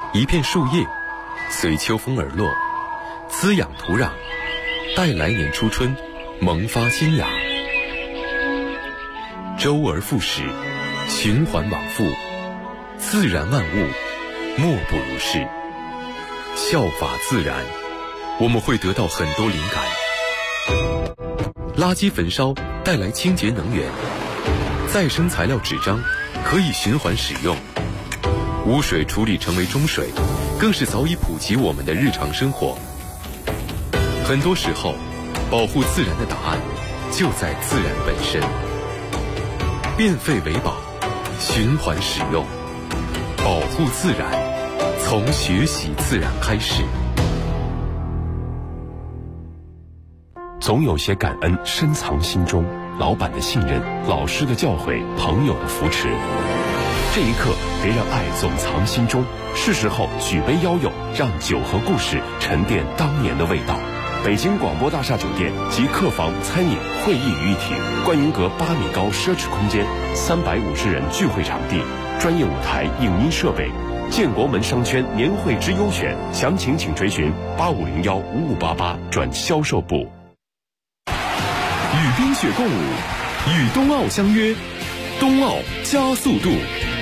一片树叶随秋风而落，滋养土壤，待来年初春萌发新芽。周而复始，循环往复，自然万物莫不如是。效法自然，我们会得到很多灵感。垃圾焚烧带来清洁能源，再生材料纸张可以循环使用，污水处理成为中水，更是早已普及我们的日常生活。很多时候，保护自然的答案就在自然本身。变废为宝，循环使用，保护自然，从学习自然开始。 总有些感恩深藏心中，老板的信任，老师的教诲，朋友的扶持。这一刻，别让爱总藏心中，是时候举杯邀友，让酒和故事沉淀当年的味道。北京广播大厦酒店集客房、餐饮、会议于一体，观云阁8米高奢侈空间，350人聚会场地，专业舞台、影音设备。建国门商圈年会之优选，详情请追询85015588转销售部。 与冰雪共舞，与冬奥相约，冬奥加速度。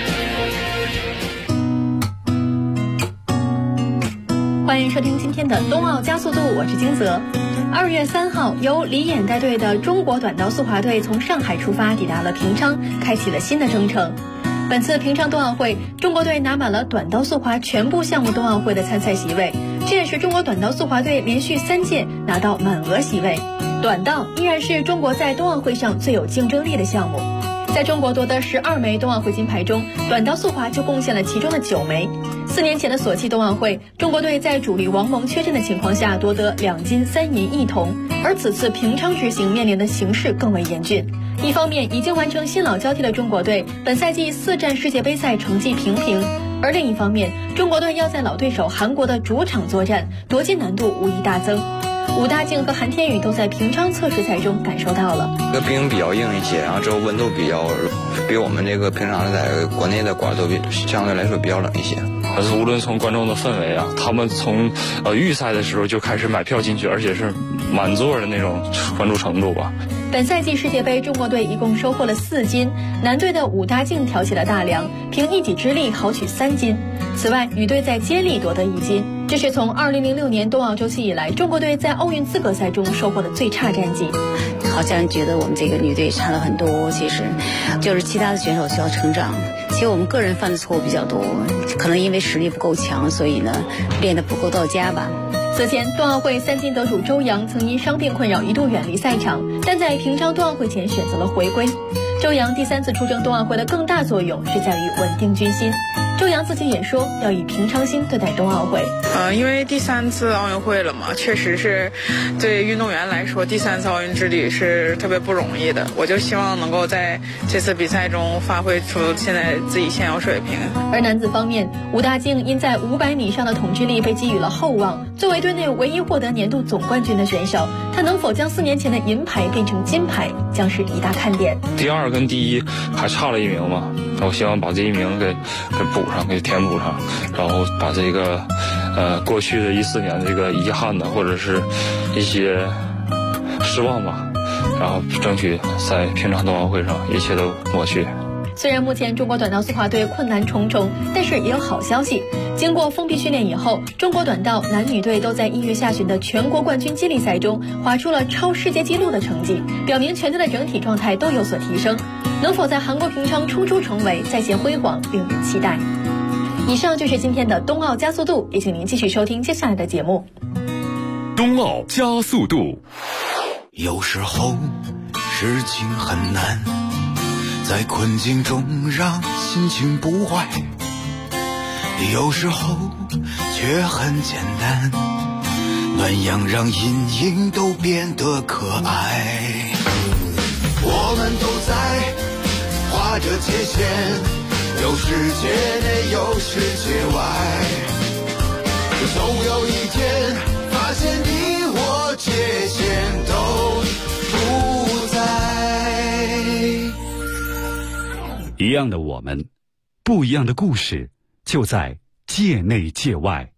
欢迎收听今天的冬奥加速度，我是金泽。2月3号，由李演带队的中国短道速滑队从上海出发，抵达了平昌，开启了新的征程。本次平昌冬奥会，中国队拿满了短道速滑全部项目冬奥会的参赛席位，这也是中国短道速滑队连续3届拿到满额席位。短道依然是中国在冬奥会上最有竞争力的项目。在中国夺得12枚冬奥会金牌中，短道速滑就贡献了其中的9枚。4年前的索契冬奥会，中国队在主力王蒙缺阵的情况下夺得2金3银1铜，而此次平昌之行面临的形势更为严峻。一方面，已经完成新老交替的中国队本赛季4站世界杯赛成绩平平，而另一方面，中国队要在老对手韩国的主场作战，夺金难度无疑大增。武大靖和韩天宇都在平昌测试赛中感受到了。 这个冰比较硬一些，然后之后温度比我们这个平常在国内的馆都相对来说比较冷一些。 无论从观众的氛围啊，他们从预赛的时候就开始买票进去，而且是满座的那种关注程度吧。 本赛季世界杯，中国队一共收获了4金，男队的武大靖挑起了大梁，凭一己之力豪取3金。此外，女队在接力夺得1金，这是从2006年冬奥周期以来，中国队在奥运资格赛中收获的最差战绩。 好像觉得我们这个女队差了很多，其实就是其他的选手需要成长。其实我们个人犯的错误比较多，可能因为实力不够强，所以呢练得不够到家吧。 此前，冬奥会3金得主周洋曾因伤病困扰一度远离赛场，但在平昌冬奥会前选择了回归。周洋第3次出征冬奥会的更大作用是在于稳定军心。周洋自己也说要以平常心对待冬奥会。 因为第3次奥运会了嘛，确实是对运动员来说，第3次奥运之旅是特别不容易的。我就希望能够在这次比赛中发挥出现在自己现有水平。 而男子方面，武大靖因在500米上的统治力被寄予了厚望。作为队内唯一获得年度总冠军的选手，他能否将4年前的银牌变成金牌，将是一大看点。 第2跟第1还差了1名嘛，我希望把这1名给补上，给填补上，然后把这个过去的14年这个遗憾的或者是一些失望吧，然后争取在平昌冬奥会上一切都抹去。 虽然目前中国短道速滑队困难重重，但是也有好消息。经过封闭训练以后，中国短道男女队都在1月下旬的全国冠军接力赛中划出了超世界纪录的成绩，表明全队的整体状态都有所提升。能否在韩国平昌冲出重围，再现辉煌，令人期待。以上就是今天的冬奥加速度，也请您继续收听接下来的节目。 冬奥加速度。 有时候事情很难，在困境中让心情不坏，有时候却很简单，暖阳让阴影都变得可爱。我们都在划着界限，有世界内有世界外，总有一天发现你我界限都不在。 一样的我们，不一样的故事，就在界内界外。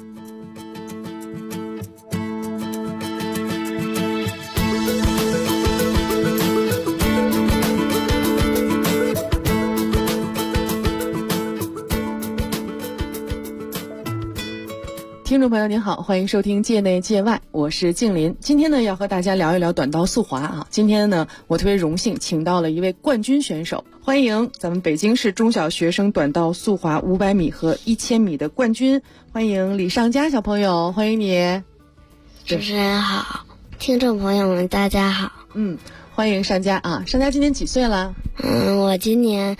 听众朋友您好，欢迎收听界内界外，我是静林。今天呢要和大家聊一聊短道速滑啊。今天呢我特别荣幸请到了一位冠军选手，欢迎咱们北京市中小学生短道速滑500米和1000米的冠军，欢迎李尚佳小朋友，欢迎你。 主持人好，听众朋友们大家好。 欢迎尚佳啊。尚佳今年几岁了？ 我今年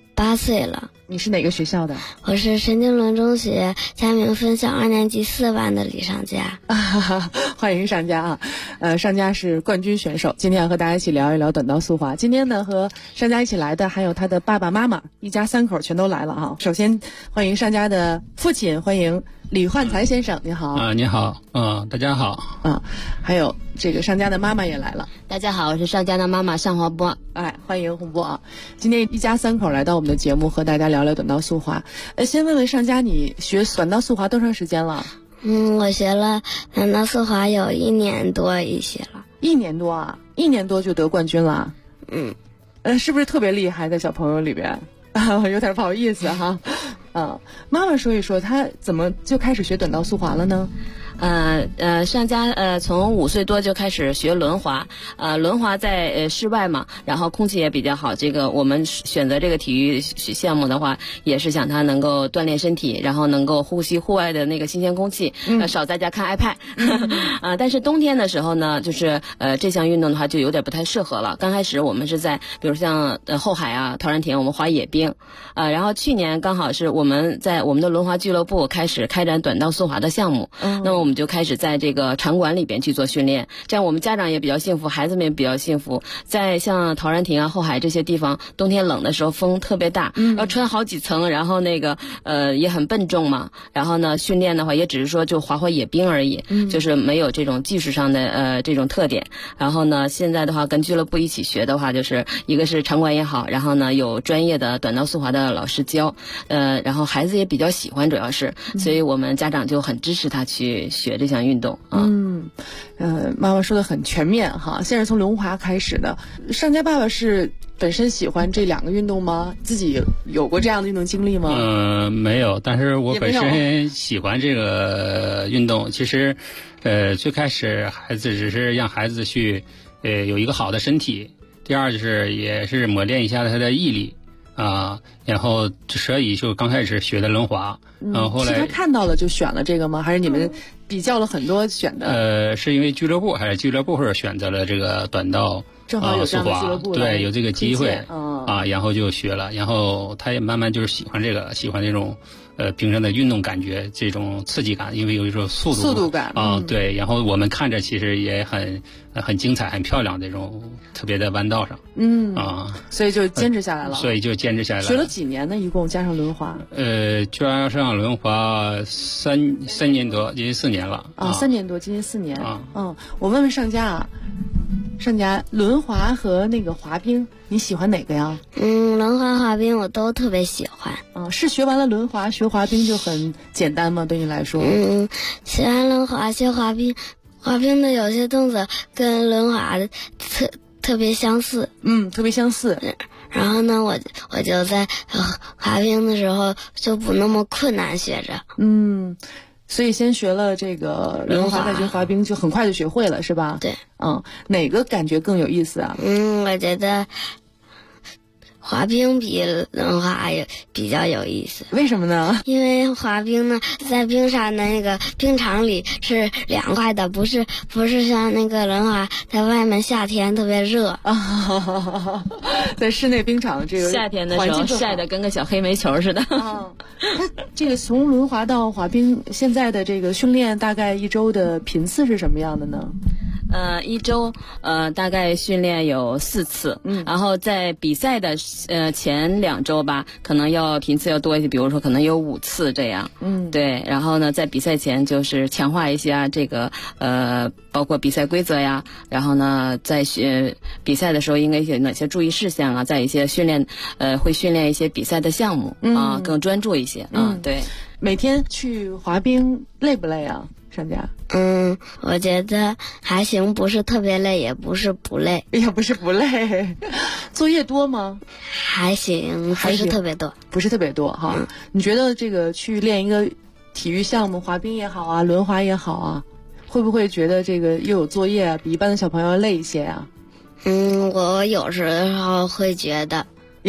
8岁了。 你是哪个学校的？ 我是陈经纶中学嘉明分校2年级4班的李尚佳。 欢迎尚佳啊！尚佳是冠军选手，今天要和大家一起聊一聊短道速滑。今天呢和尚佳一起来的还有他的爸爸妈妈，一家3口全都来了哈。首先欢迎尚佳的父亲，欢迎李焕才先生，你好。 你好，大家好。 还有这个尚佳的妈妈也来了。 大家好，我是尚佳的妈妈尚华波。 欢迎洪波啊！今天一家3口来到我们的节目，和大家聊聊短道速滑。先问问尚佳，你学短道速滑多长时间了？ 我学了短道速滑有1年多一些了。 1年多啊？1年多就得冠军了？是不是特别厉害在小朋友里边？有点不好意思哈。妈妈说一说，她怎么就开始学短道速滑了呢？ 尚佳从5岁多就开始学轮滑，轮滑在室外嘛，然后空气也比较好。这个我们选择这个体育项目的话，也是想他能够锻炼身体，然后能够呼吸户外的那个新鲜空气，少在家看 iPad。但是冬天的时候呢，就是这项运动的话就有点不太适合了。刚开始我们是在比如像后海啊、陶然亭，我们滑野冰，然后去年刚好是我们在我们的轮滑俱乐部开始开展短道速滑的项目，那么我们就开始在这个场馆里边去做训练，这样我们家长也比较幸福，孩子们也比较幸福。在像陶然亭啊、后海这些地方，冬天冷的时候风特别大，要穿好几层，然后那个也很笨重嘛。然后呢，训练的话也只是说就滑滑野冰而已，就是没有这种技术上的这种特点。然后呢，现在的话跟俱乐部一起学的话，就是一个是场馆也好，然后呢有专业的短道速滑的老师教，然后孩子也比较喜欢，主要是，所以我们家长就很支持他去学这项运动啊。 妈妈说的很全面哈。现在从轮滑开始的，尚佳爸爸是本身喜欢这2个运动吗？自己有过这样的运动经历吗？ 没有，但是我本身喜欢这个运动。其实，最开始孩子只是让孩子去，有一个好的身体。第二就是也是磨练一下他的毅力。然后所以就刚开始学的轮滑，后来是他看到了就选了这个吗？还是你们比较了很多选的？ 是因为俱乐部还是俱乐部选择了这个短道正好有这样的俱乐部， 对，有这个机会然后就学了，然后他也慢慢就是喜欢这种平常的运动感觉，这种刺激感，因为有一种速度感对，然后我们看着其实也很精彩、很漂亮，这种特别的弯道上所以就坚持下来了。 学了几年呢？一共加上轮滑？ 加上轮滑三年多，今年4年了 3年多，今年4年我问问尚佳啊，尚佳，轮滑和那个滑冰你喜欢哪个呀？ 轮滑、滑冰我都特别喜欢。 是学完了轮滑学滑冰就很简单吗？对你来说？ 学完轮滑学滑冰，滑冰的有些动作跟轮滑的特别相似。 特别相似。 然后呢，我就在滑冰的时候就不那么困难学着。 所以先学了这个轮滑，再学滑冰，就很快就学会了，是吧？ 对。 哪个感觉更有意思啊？ 我觉得滑冰比轮滑比较有意思。 为什么呢？ 因为滑冰呢，在冰上的那个冰场里是凉快的，不是像那个轮滑在外面夏天特别热在室内冰场这个夏天的时候晒得跟个小黑煤球似的。 那这个从轮滑到滑冰，现在的这个训练大概1周的频次是什么样的呢 ？1周大概训练有4次，然后在比赛的前2周吧，可能频次要多一些，比如说可能有5次这样。对，然后呢，在比赛前就是强化一些这个包括比赛规则呀，然后呢，在比赛的时候应该有哪些注意事项啊，在一些训练会训练一些比赛的项目更专注一些对。 每天去滑冰累不累啊？商家？ 我觉得还行，不是特别累，也不是不累， 也不是不累。作业多吗？ 还行，不是特别多， 不是特别多哈。你觉得这个去练一个体育项目，滑冰也好啊，轮滑也好啊，会不会觉得这个又有作业啊，比一般的小朋友要累一些啊？ 我有时候会觉得，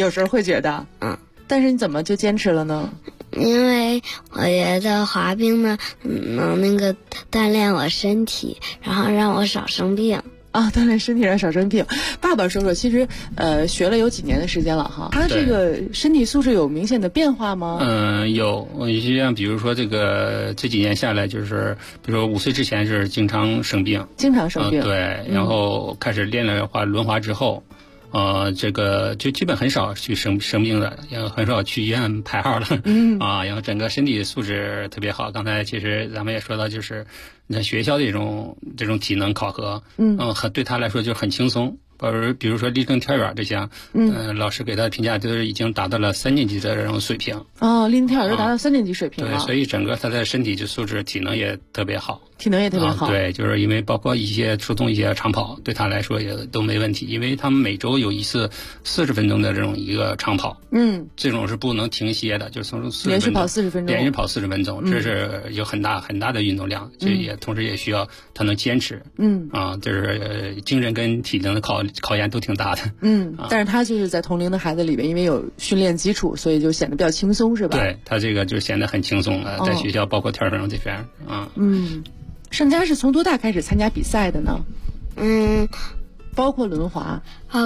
但是你怎么就坚持了呢？ 因为我觉得滑冰呢，能那个锻炼我身体，然后让我少生病啊，锻炼身体让少生病。爸爸说说，其实学了有几年的时间了哈，他这个身体素质有明显的变化吗？ 有，像比如说这几年下来，就是比如说5岁之前是经常生病，对，然后开始练了轮滑之后。这个就基本很少去生病的，也很少去医院排号了。然后整个身体素质特别好。刚才其实咱们也说到，就是你在学校的这种体能考核，对他来说就很轻松。比如说立正跳远这项，老师给他的评价就是已经达到了3年级的这种水平。 立正跳远就达到3年级水平了。 对，所以整个他的身体素质、体能也特别好。 对， 就是因为包括输送一些长跑，对他来说也都没问题，因为他们每周有一次40分钟的这种一个长跑。这种是不能停歇的，就是从连续跑40分钟， 连续跑40分钟，这是有很大的运动量，这也同时也需要他能坚持。就是精神跟体能的考验都挺大的。 但是他就是在同龄的孩子里边，因为有训练基础，所以就显得比较轻松，是吧？ 对，他这个就显得很轻松了，在学校包括跳绳这边。 盛佳是从多大开始参加比赛的呢？包括轮滑，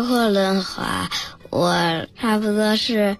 我差不多是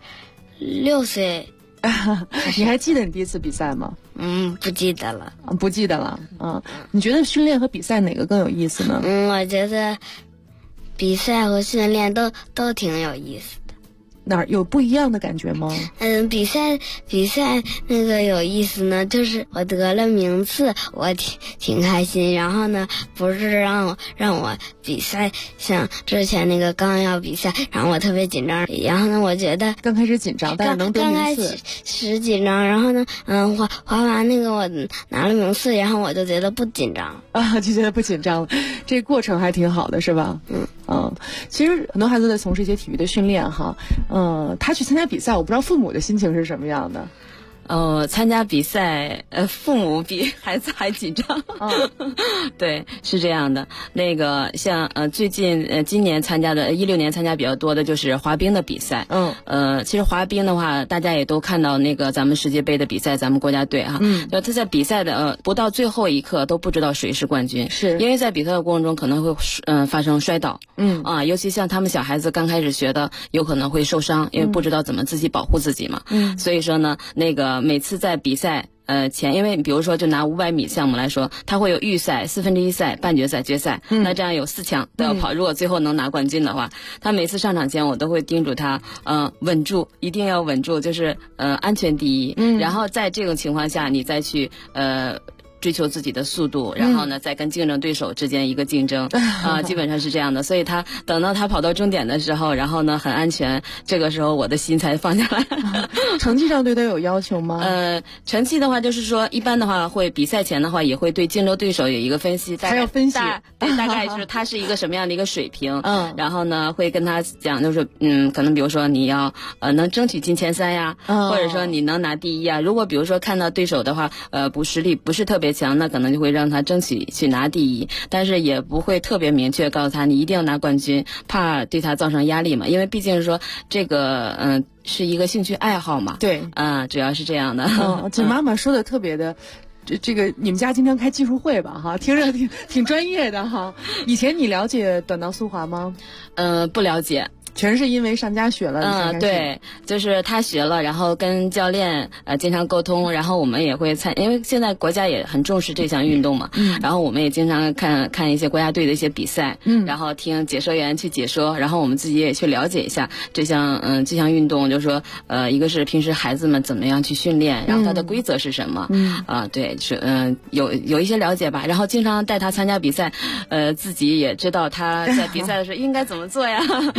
6岁。 你还记得你第一次比赛吗？ 不记得了。 你觉得训练和比赛哪个更有意思呢？ 我觉得比赛和训练都挺有意思的。 哪儿有不一样的感觉吗？ 比赛那个有意思呢，就是我得了名次，我挺开心。然后呢，不是让我比赛，像之前那个刚要比赛，然后我特别紧张。然后呢，我觉得刚开始紧张，但是能得名次。 刚开始紧张，然后呢，滑完那个我拿了名次，然后我就觉得不紧张啊，就觉得不紧张了。这个过程还挺好的，是吧？其实很多孩子在从事一些体育的训练哈。他去参加比赛，我不知道父母的心情是什么样的。 参加比赛，父母比孩子还紧张。对，是这样的。那个像最近今年参加的16年参加比较多的就是滑冰的比赛。其实滑冰的话，大家也都看到那个咱们世界杯的比赛，咱们国家队哈，就他在比赛的不到最后一刻都不知道谁是冠军， 是因为在比赛的过程中可能会发生摔倒。尤其像他们小孩子刚开始学的，有可能会受伤，因为不知道怎么自己保护自己嘛。所以说呢，那个每次在比赛前，因为比如说就拿500米项目来说，它会有预赛、1/4赛、半决赛、决赛，那这样有4强都要跑。如果最后能拿冠军的话，他每次上场前我都会叮嘱他，稳住，一定要稳住，就是安全第一。然后在这种情况下，你再去追求自己的速度，然后呢，再跟竞争对手之间一个竞争基本上是这样的。所以他等到他跑到终点的时候，然后呢很安全，这个时候我的心才放下来。 成绩上对他有要求吗？ 成绩的话就是说，一般的话会比赛前的话也会对竞争对手有一个分析， 还要分析， 大概是他是一个什么样的一个水平。然后呢会跟他讲，就是可能比如说你要能争取进前3呀，或者说你能拿第1啊。如果比如说看到对手的话，实力不是特别强，那可能就会让他争取去拿第1，但是也不会特别明确告诉他你一定要拿冠军，怕对他造成压力嘛。因为毕竟是说这个是一个兴趣爱好嘛。 对， 主要是这样的。 这妈妈说的特别的。这个你们家经常开技术会吧？哈，听着挺专业的哈。以前你了解短道速滑吗？ 不了解。 全是因为上家学了。 对，就是他学了，然后跟教练经常沟通，然后我们也会因为现在国家也很重视这项运动嘛。然后我们也经常看一些国家队的一些比赛。然后听解说员去解说，然后我们自己也去了解一下这项运动，就是说一个是平时孩子们怎么样去训练，然后它的规则是什么。对，是有一些了解吧。然后经常带他参加比赛，自己也知道他在比赛的时候应该怎么做呀。 也成短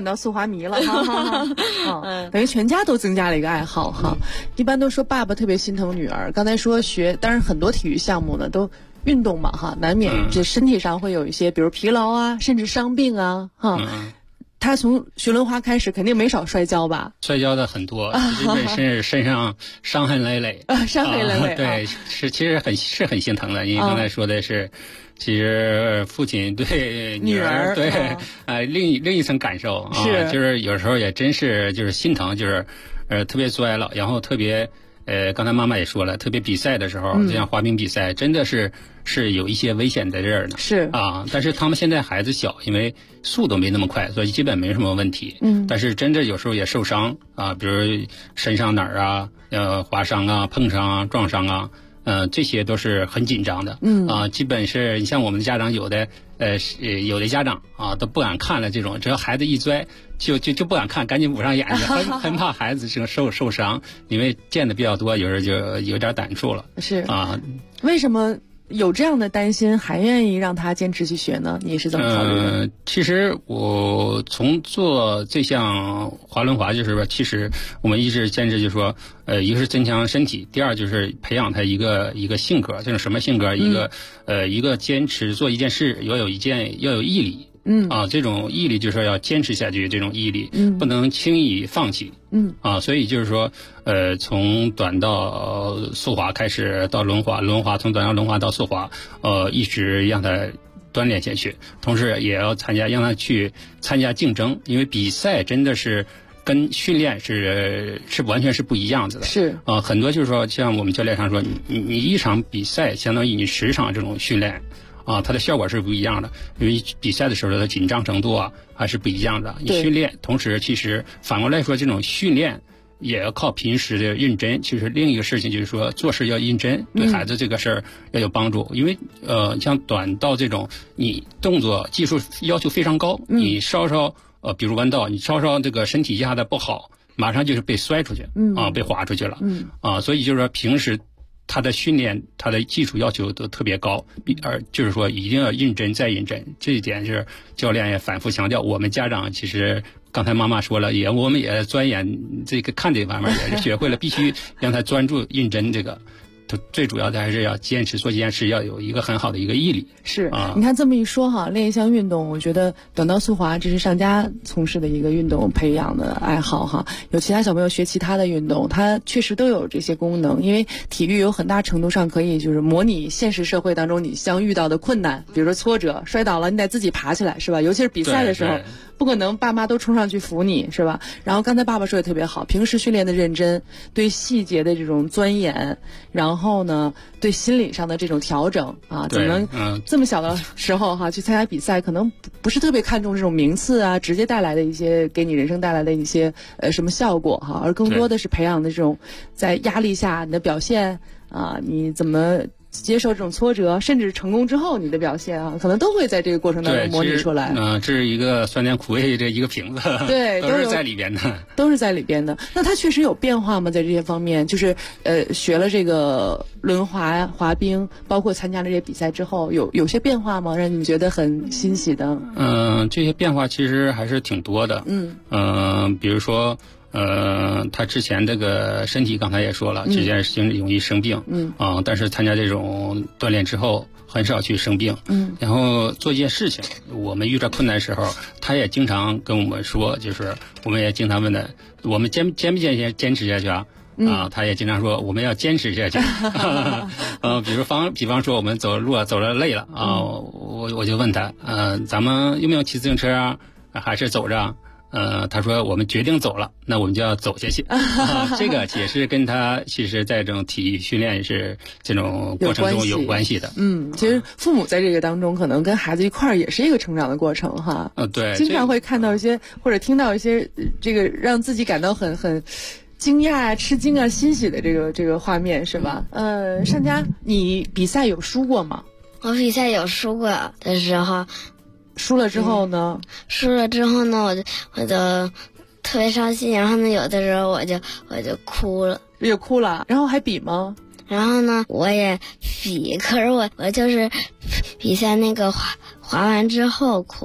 短道速滑迷了哈。等于全家都增加了一个爱好哈。一般都说爸爸特别心疼女儿，刚才说学，当然很多体育项目呢都运动嘛哈，难免这身体上会有一些，比如疲劳啊，甚至伤病啊哈。他从学轮滑开始，肯定没少摔跤吧？ 摔跤的很多，是身上伤痕累累伤痕累累。 对，其实很心疼的。因为刚才说的是，其实父亲对女儿对另一层感受啊，就是有时候也真是就是心疼，就是特别摔了，然后特别。刚才妈妈也说了，特别比赛的时候，就像滑冰比赛，真的是有一些危险在这儿呢。 是啊，但是他们现在孩子小，因为速度没那么快，所以基本没什么问题。但是真的有时候也受伤啊，比如身上哪儿啊，划伤啊、碰伤啊、撞伤啊，这些都是很紧张的。基本是你像我们的家长有的家长啊都不敢看了，这种只要孩子一摔。就不敢看，赶紧捂上眼睛，很怕孩子受伤，因为见的比较多，有时候就有点胆怵了。 是啊，为什么有这样的担心，还愿意让他坚持去学呢？你是怎么考虑的？ 其实我从做这项滑轮滑，就是说，其实我们一直坚持，就是说，一个是增强身体，第二就是培养他一个性格，这种什么性格？一个坚持做一件事，要有毅力。这种毅力就是说要坚持下去，这种毅力，不能轻易放弃。所以就是说，从短道速滑开始到轮滑从短道轮滑到速滑，一直让他锻炼下去，同时也要让他去参加竞争，因为比赛真的是跟训练是完全是不一样子的。 是很多就是说，像我们教练上说，你一场比赛相当于你10场这种训练。它的效果是不一样的，因为比赛的时候的紧张程度啊还是不一样的。你训练，同时其实反过来说，这种训练也要靠平时的认真。其实另一个事情就是说，做事要认真，对孩子这个事儿要有帮助。因为像短道这种，你动作技术要求非常高，你稍稍比如弯道，你稍稍这个身体压的不好，马上就是被摔出去，被滑出去了，所以就是说平时。他的训练，他的技术要求都特别高，就是说一定要认真再认真，这一点是教练也反复强调。我们家长其实刚才妈妈说了，我们也钻研这个看这方面也是学会了，必须让他专注认真这个。最主要的还是要坚持做这件事，要有一个很好的一个毅力。 是你看这么一说哈，练一项运动，我觉得短道速滑这是上家从事的一个运动培养的爱好哈。有其他小朋友学其他的运动，它确实都有这些功能。因为体育有很大程度上可以就是模拟现实社会当中你将遇到的困难，比如说挫折、摔倒了，你得自己爬起来，是吧？尤其是比赛的时候。不可能爸妈都冲上去扶你，是吧？然后刚才爸爸说的特别好，平时训练的认真，对细节的这种钻研，然后呢，对心理上的这种调整啊，怎么这么小的时候哈去参加比赛，可能不是特别看重这种名次啊，直接带来的一些给你人生带来的一些什么效果哈，而更多的是培养的这种在压力下你的表现啊，你怎么接受这种挫折，甚至成功之后你的表现啊，可能都会在这个过程当中模拟出来。 这是一个酸甜苦味这一个瓶子， 对， 都是在里边的， 都是在里边的。那它确实有变化吗？在这些方面，就是学了这个轮滑、滑冰，包括参加了这些比赛之后，有些变化吗？让你觉得很欣喜的？ 这些变化其实还是挺多的。比如说。他之前这个身体刚才也说了，之前容易生病，但是参加这种锻炼之后，很少去生病，然后做一件事情，我们遇到困难的时候，他也经常跟我们说，就是我们也经常问他，我们坚不坚持下去啊？他也经常说我们要坚持下去。比方说我们走路走了累了啊，我就问他，咱们有没有骑自行车啊，还是走着？他说我们决定走了，那我们就要走下去。这个也是跟他其实在这种体育训练是这种过程中有关系的。 其实父母在这个当中可能跟孩子一块儿也是一个成长的过程哈。 对， 经常会看到一些或者听到一些这个让自己感到很惊讶啊、吃惊啊、欣喜的这个画面是吧？上佳，你比赛有输过吗？ 我比赛有输过的时候。 输了之后呢？ 输了之后呢，我就特别伤心，然后呢，有的时候我就哭了， 也哭了，然后还比吗？ 然后呢，我也比，可是我就是比赛那个滑完之后哭的。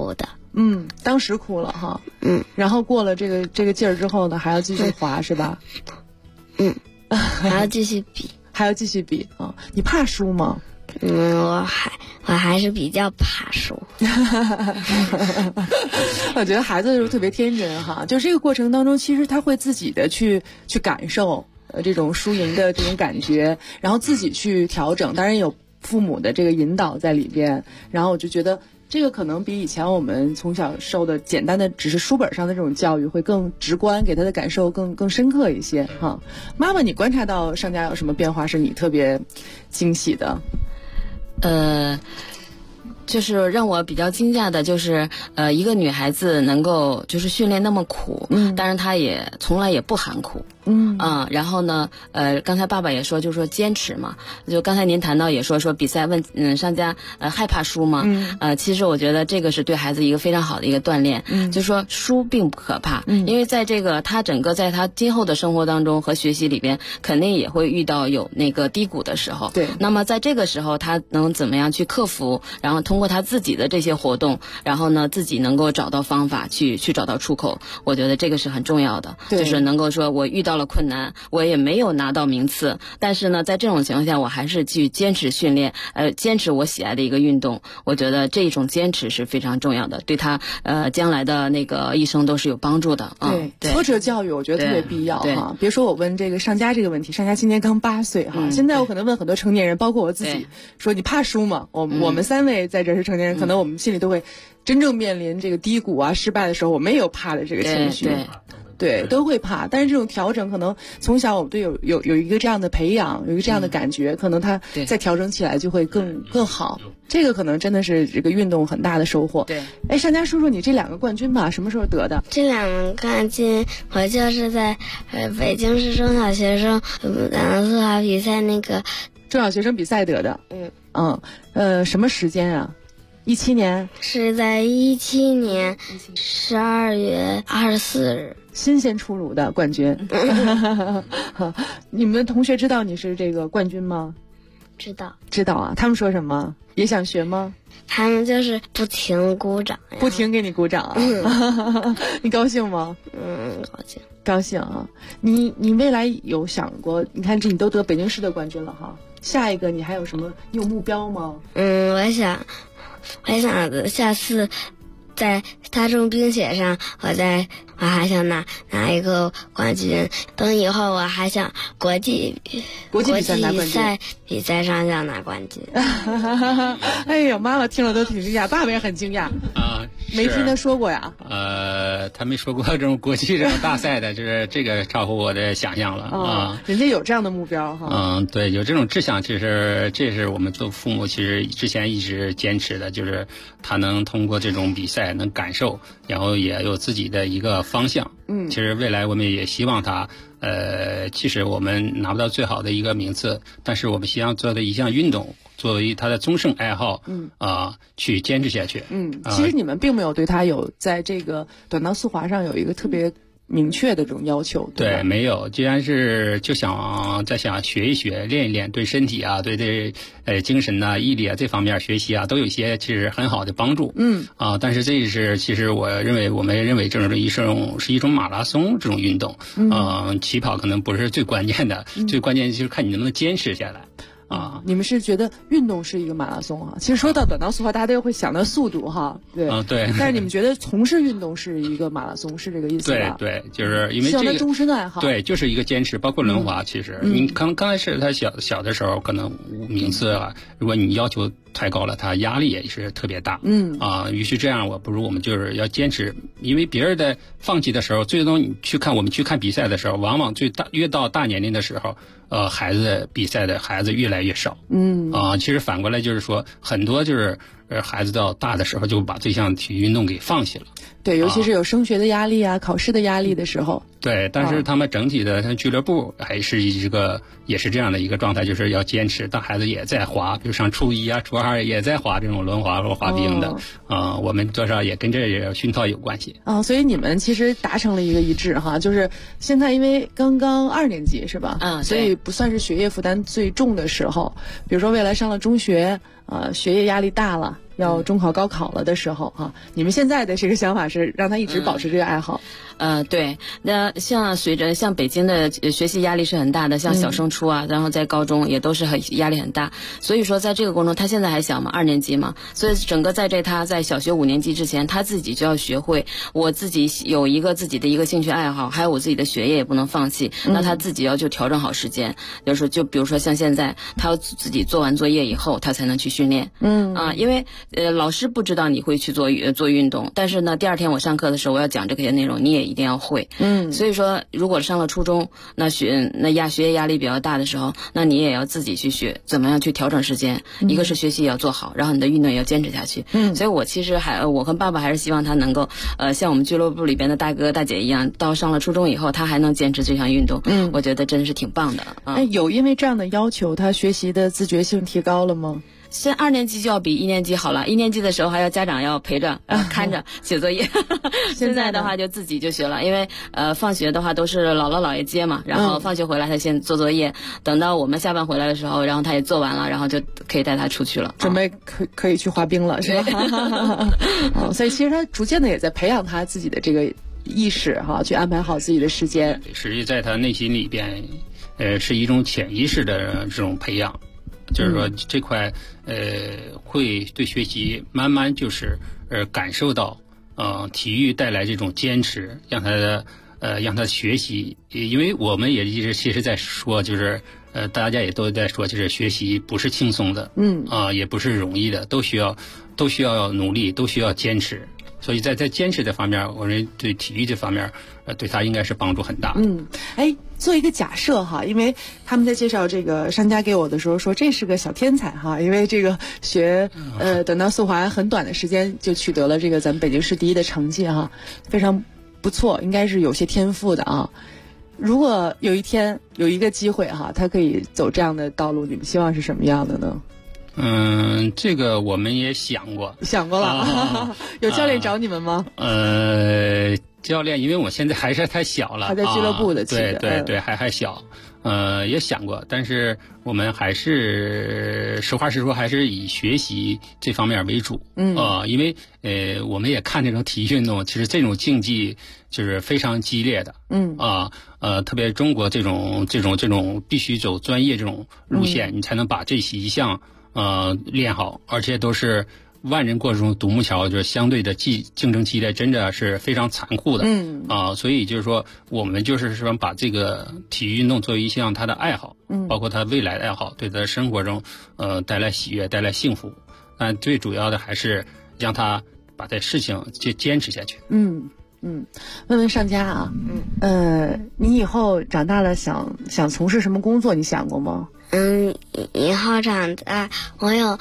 当时哭了哈。然后过了这个劲儿之后呢，还要继续滑是吧？ 还要继续比， 还要继续比啊！你怕输吗？ 我还是比较怕输。 我觉得孩子就是特别天真哈，就这个过程当中，其实他会自己的去感受这种输赢的这种感觉，然后自己去调整，当然有父母的这个引导在里边。然后我就觉得这个可能比以前我们从小受的简单的只是书本上的这种教育会更直观，给他的感受更深刻一些哈。妈妈，你观察到上佳有什么变化是你特别惊喜的？ 就是让我比较惊讶的，就是一个女孩子能够就是训练那么苦，但是她也从来也不喊苦，然后呢，刚才爸爸也说，就是说坚持嘛，就刚才您谈到也说比赛问上佳害怕输吗？其实我觉得这个是对孩子一个非常好的一个锻炼，就是说输并不可怕，因为在这个他整个在他今后的生活当中和学习里边，肯定也会遇到有那个低谷的时候， 对， 那么在这个时候他能怎么样去克服，然后通过他自己的这些活动，然后呢自己能够找到方法去找到出口，我觉得这个是很重要的，就是能够说我遇到了困难，我也没有拿到名次，但是呢在这种情况下我还是去坚持训练，坚持我喜爱的一个运动，我觉得这种坚持是非常重要的，对他将来的那个一生都是有帮助的。 对，挫折教育我觉得特别必要哈。别说我问这个上佳这个问题，上佳今年刚8岁哈，现在我可能问很多成年人，包括我自己，说你怕输吗？我们3位在这是成年人，可能我们心里都会真正面临这个低谷啊、失败的时候，我们也有怕的这个情绪。对，都会怕，但是这种调整可能从小我们对有一个这样的培养，有一个这样的感觉，可能他再调整起来就会更好。这个可能真的是这个运动很大的收获。 对， 哎，上佳说说你这2个冠军吧，什么时候得的？ 这2个冠军我就是在北京市中小学生速滑比赛那个中小学生比赛得的。什么时间啊？17年？ 是在17年12月24日。 新鲜出炉的冠军。你们同学知道你是这个冠军吗？ 知道啊。他们说什么？也想学吗？ 他们就是不停鼓掌， 不停给你鼓掌啊。你高兴吗？高兴啊。你未来有想过，你看这你都得北京市的冠军了哈，下一个你还有什么，你有目标吗？ 我想下次在大众冰雪上我还想拿一个冠军，等以后我还想国际比赛上想拿冠军。 哎呦，妈妈听了都挺惊讶，爸爸也很惊讶啊，没听他说过呀。 他没说过这种国际这种大赛的，就是这个超乎我的想象了啊。 人家有这样的目标哈。 对，有这种志向，其实这是我们做父母其实之前一直坚持的，就是他能通过这种比赛能感受，然后也有自己的一个方向。其实未来我们也希望他即使我们拿不到最好的一个名次，但是我们希望做的一项运动作为他的终生爱好，去坚持下去。 其实你们并没有对他有在这个短道速滑上有一个特别明确的这种要求， 对，没有，既然是就想学一学，练一练，对身体啊，对精神啊、毅力啊这方面学习啊，都有一些其实很好的帮助。但是这是其实我们认为这是一种马拉松这种运动，起跑可能不是最关键的，最关键就是看你能不能坚持下来。 你们是觉得运动是一个马拉松啊？其实说到短道速滑，大家都会想到速度哈，对， 对。 但是你们觉得从事运动是一个马拉松，是这个意思吧？ 对，就是因为这个终身的爱好， 对，就是一个坚持。包括轮滑，其实你刚开始他小的时候，可能名次啊，如果你要求太高了，他压力也是特别大。于是这样，不如我们就是要坚持，因为别人的放弃的时候，最终我们去看比赛的时候，往往越到大年龄的时候，比赛的孩子越来越少。其实反过来就是说，很多就是孩子到大的时候就把这项体育运动给放弃了。 对，尤其是有升学的压力啊、考试的压力的时候。 对，但是他们整体的俱乐部还是也是这样的一个状态，就是要坚持。当孩子也在滑，比如上初1啊、初2也在滑这种轮滑或滑冰的，我们多少也跟这也熏陶有关系。 所以你们其实达成了一个一致哈，就是现在因为刚刚2年级是吧？所以不算是学业负担最重的时候。比如说未来上了中学，学业压力大了。 要中考高考了的时候哈，你们现在的这个想法是让他一直保持这个爱好。 对，那随着像北京的学习压力是很大的，像小升初啊，然后在高中也都是压力很大，所以说在这个过程中，他现在还小嘛，2年级嘛，所以整个他在小学5年级之前，他自己就要学会，我自己有自己的一个兴趣爱好，还有我自己的学业也不能放弃，那他自己要就调整好时间，就比如说像现在，他要自己做完作业以后，他才能去训练。因为老师不知道你会去做运动，但是呢，第2天我上课的时候我要讲这些内容，你也一定要会。所以说如果上了初中，那学业压力比较大的时候，那你也要自己去学怎么样去调整时间，一个是学习也要做好，然后你的运动也要坚持下去。所以我其实我和爸爸还是希望他能够像我们俱乐部里边的大哥大姐一样，到上了初中以后他还能坚持这项运动。我觉得真的是挺棒的。 有因为这样的要求他学习的自觉性提高了吗？ 现在2年级就要比1年级好了，1年级的时候还要家长要陪着看着写作业现在的话就自己就学了，因为放学的话都是姥姥姥爷接嘛，然后放学回来他先做作业，等到我们下班回来的时候，然后他也做完了，然后就可以带他出去了， 准备可以去滑冰了，是吧？所以其实他逐渐的也在培养他自己的这个意识哈，去安排好自己的时间。 实际在他内心里边是一种潜意识的这种培养，就是说这块会对学习慢慢就是感受到体育带来这种坚持，让他学习。因为我们也一直其实在说，就是大家也都在说，就是学习不是轻松的，也不是容易的，都需要努力，都需要坚持。所以在坚持这方面，我认为对体育这方面对他应该是帮助很大。 做一个假设哈，因为他们在介绍这个商家给我的时候说这是个小天才哈，因为这个学短道速滑很短的时间就取得了这个咱们北京市第1的成绩哈，非常不错，应该是有些天赋的啊。如果有一天有一个机会哈，他可以走这样的道路，你们希望是什么样的呢？ 这个我们也想过了。有教练找你们吗？ 教练，因为我现在还是太小了， 还在俱乐部的， 对，还小，也想过，但是我们还是实话实说，还是以学习这方面为主。因为我们也看这种体育运动，其实这种竞技就是非常激烈的。特别中国这种必须走专业这种路线，你才能把这一项练好，而且都是万人过中独木桥，就是相对的竞争激烈，真的是非常残酷的。所以就是说，我们就是说把这个体育运动作为一项他的爱好，包括他未来的爱好，对他生活中带来喜悦，带来幸福。但最主要的还是让他把这事情坚持下去。 问问上家啊，你以后长大了想从事什么工作？你想过吗？ 以后长大我有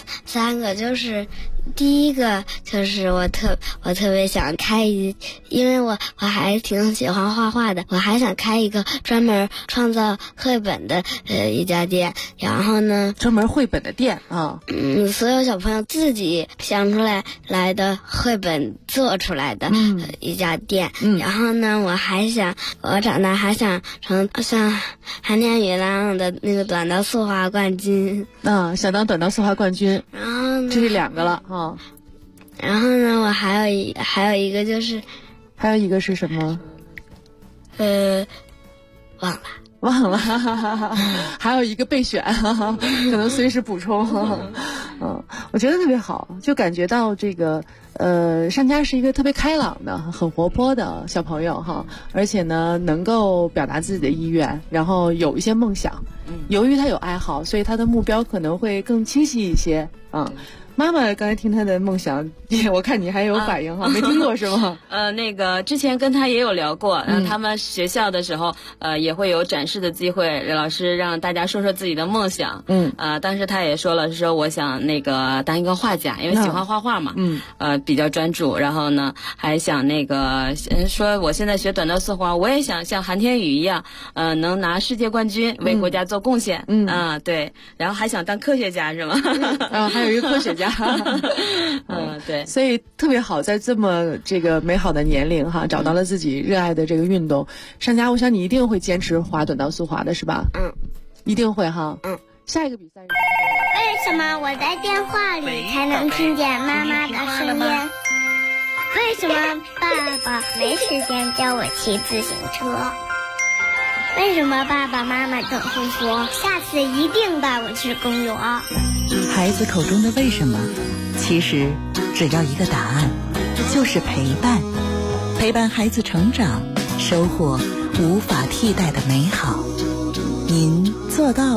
3个，就是第一个就是我特别想开因为我还挺喜欢画画的，我还想开一个专门创造绘本的一家店。然后呢， 专门绘本的店啊， 所有小朋友自己想出来的绘本做出来的一家店。然后呢，我长大还想成像韩天宇那样的那个短道速滑冠军。 想当短道速滑冠军。 然后呢， 这是2个了啊。 然后呢，我还有一个就是， 还有一个是什么？忘了，还有一个备选，可能随时补充。我觉得特别好，就感觉到这个商家是一个特别开朗的、很活泼的小朋友哈，而且呢能够表达自己的意愿，然后有一些梦想。由于他有爱好，所以他的目标可能会更清晰一些啊。妈妈刚才听他的梦想，我看你还有反应哈，没听过是吗？ 那个之前跟他也有聊过，他们学校的时候，也会有展示的机会，老师让大家说说自己的梦想。当时他也说了，说我想那个当一个画家，因为喜欢画画嘛。比较专注，然后呢，还想那个说我现在学短道速滑，我也想像韩天宇一样，能拿世界冠军，为国家做贡献。对，然后还想当科学家是吗？ 还有一个科学家。 对， 所以特别好，在这么这个美好的年龄哈，找到了自己热爱的这个运动。商家，我想你一定会坚持滑短道速滑的是吧？一定会哈。 下一个比赛是为什么我在电话里才能听见妈妈的声音？为什么爸爸没时间教我骑自行车？为什么爸爸妈妈总是说下次一定带我去公园？ 孩子口中的为什么，其实只要一个答案，就是陪伴。陪伴孩子成长，收获无法替代的美好。您做到了。